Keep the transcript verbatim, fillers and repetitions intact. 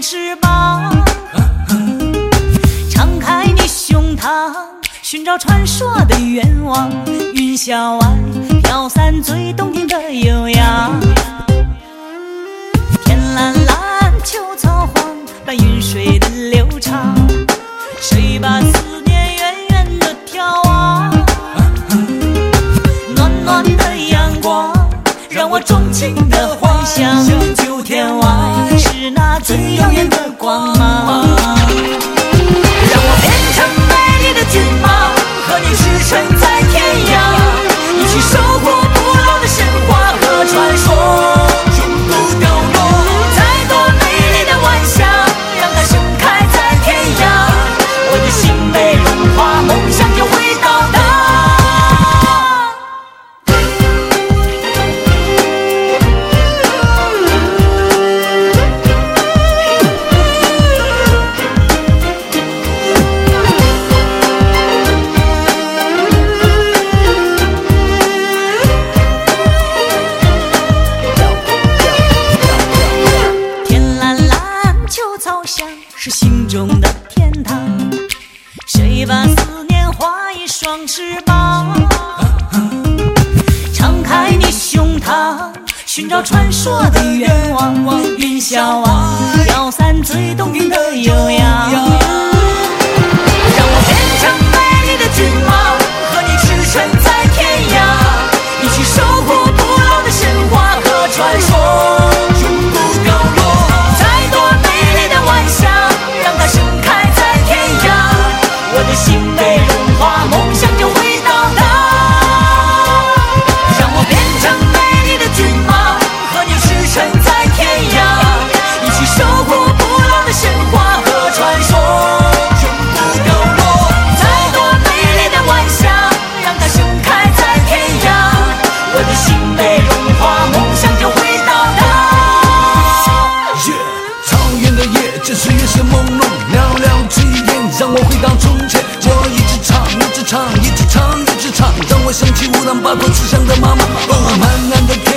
翅膀，敞开你胸膛，寻找传说的愿望。云霄外飘散最动听的悠扬，天蓝蓝，秋草黄，伴云水的流长。谁把思念远远地眺望？暖暖的阳光，让我钟情的幻想。九天外是那最耀眼的光芒，让我变成美丽的骏马，和你驰骋在天涯，一起守护不老的神话和传说，永不凋落。再多美丽的晚霞，让它盛开在天涯，我的心被融化，梦想就会到达。是心中的天堂，谁把思念画一双翅膀？敞开你胸膛，寻找传说的愿望。云霄外飘散最动听的悠扬，让我变成美丽的骏马，和你驰骋在天涯，一起守护不老的神话和传说。我的心被融化，梦想就会到达。让我变成美丽的骏马，和你驰骋在天涯，一起守护不老的神话和传说，永不凋落。再多美丽的晚霞，让它盛开在天涯，我的心被融化，梦想就会到达。 草原的夜，这岁月是朦胧，寥寥几眼，让我回到从前。我一直唱，一直唱，一直唱，一直唱，让我想起乌兰巴托慈祥的妈妈。哦，漫漫的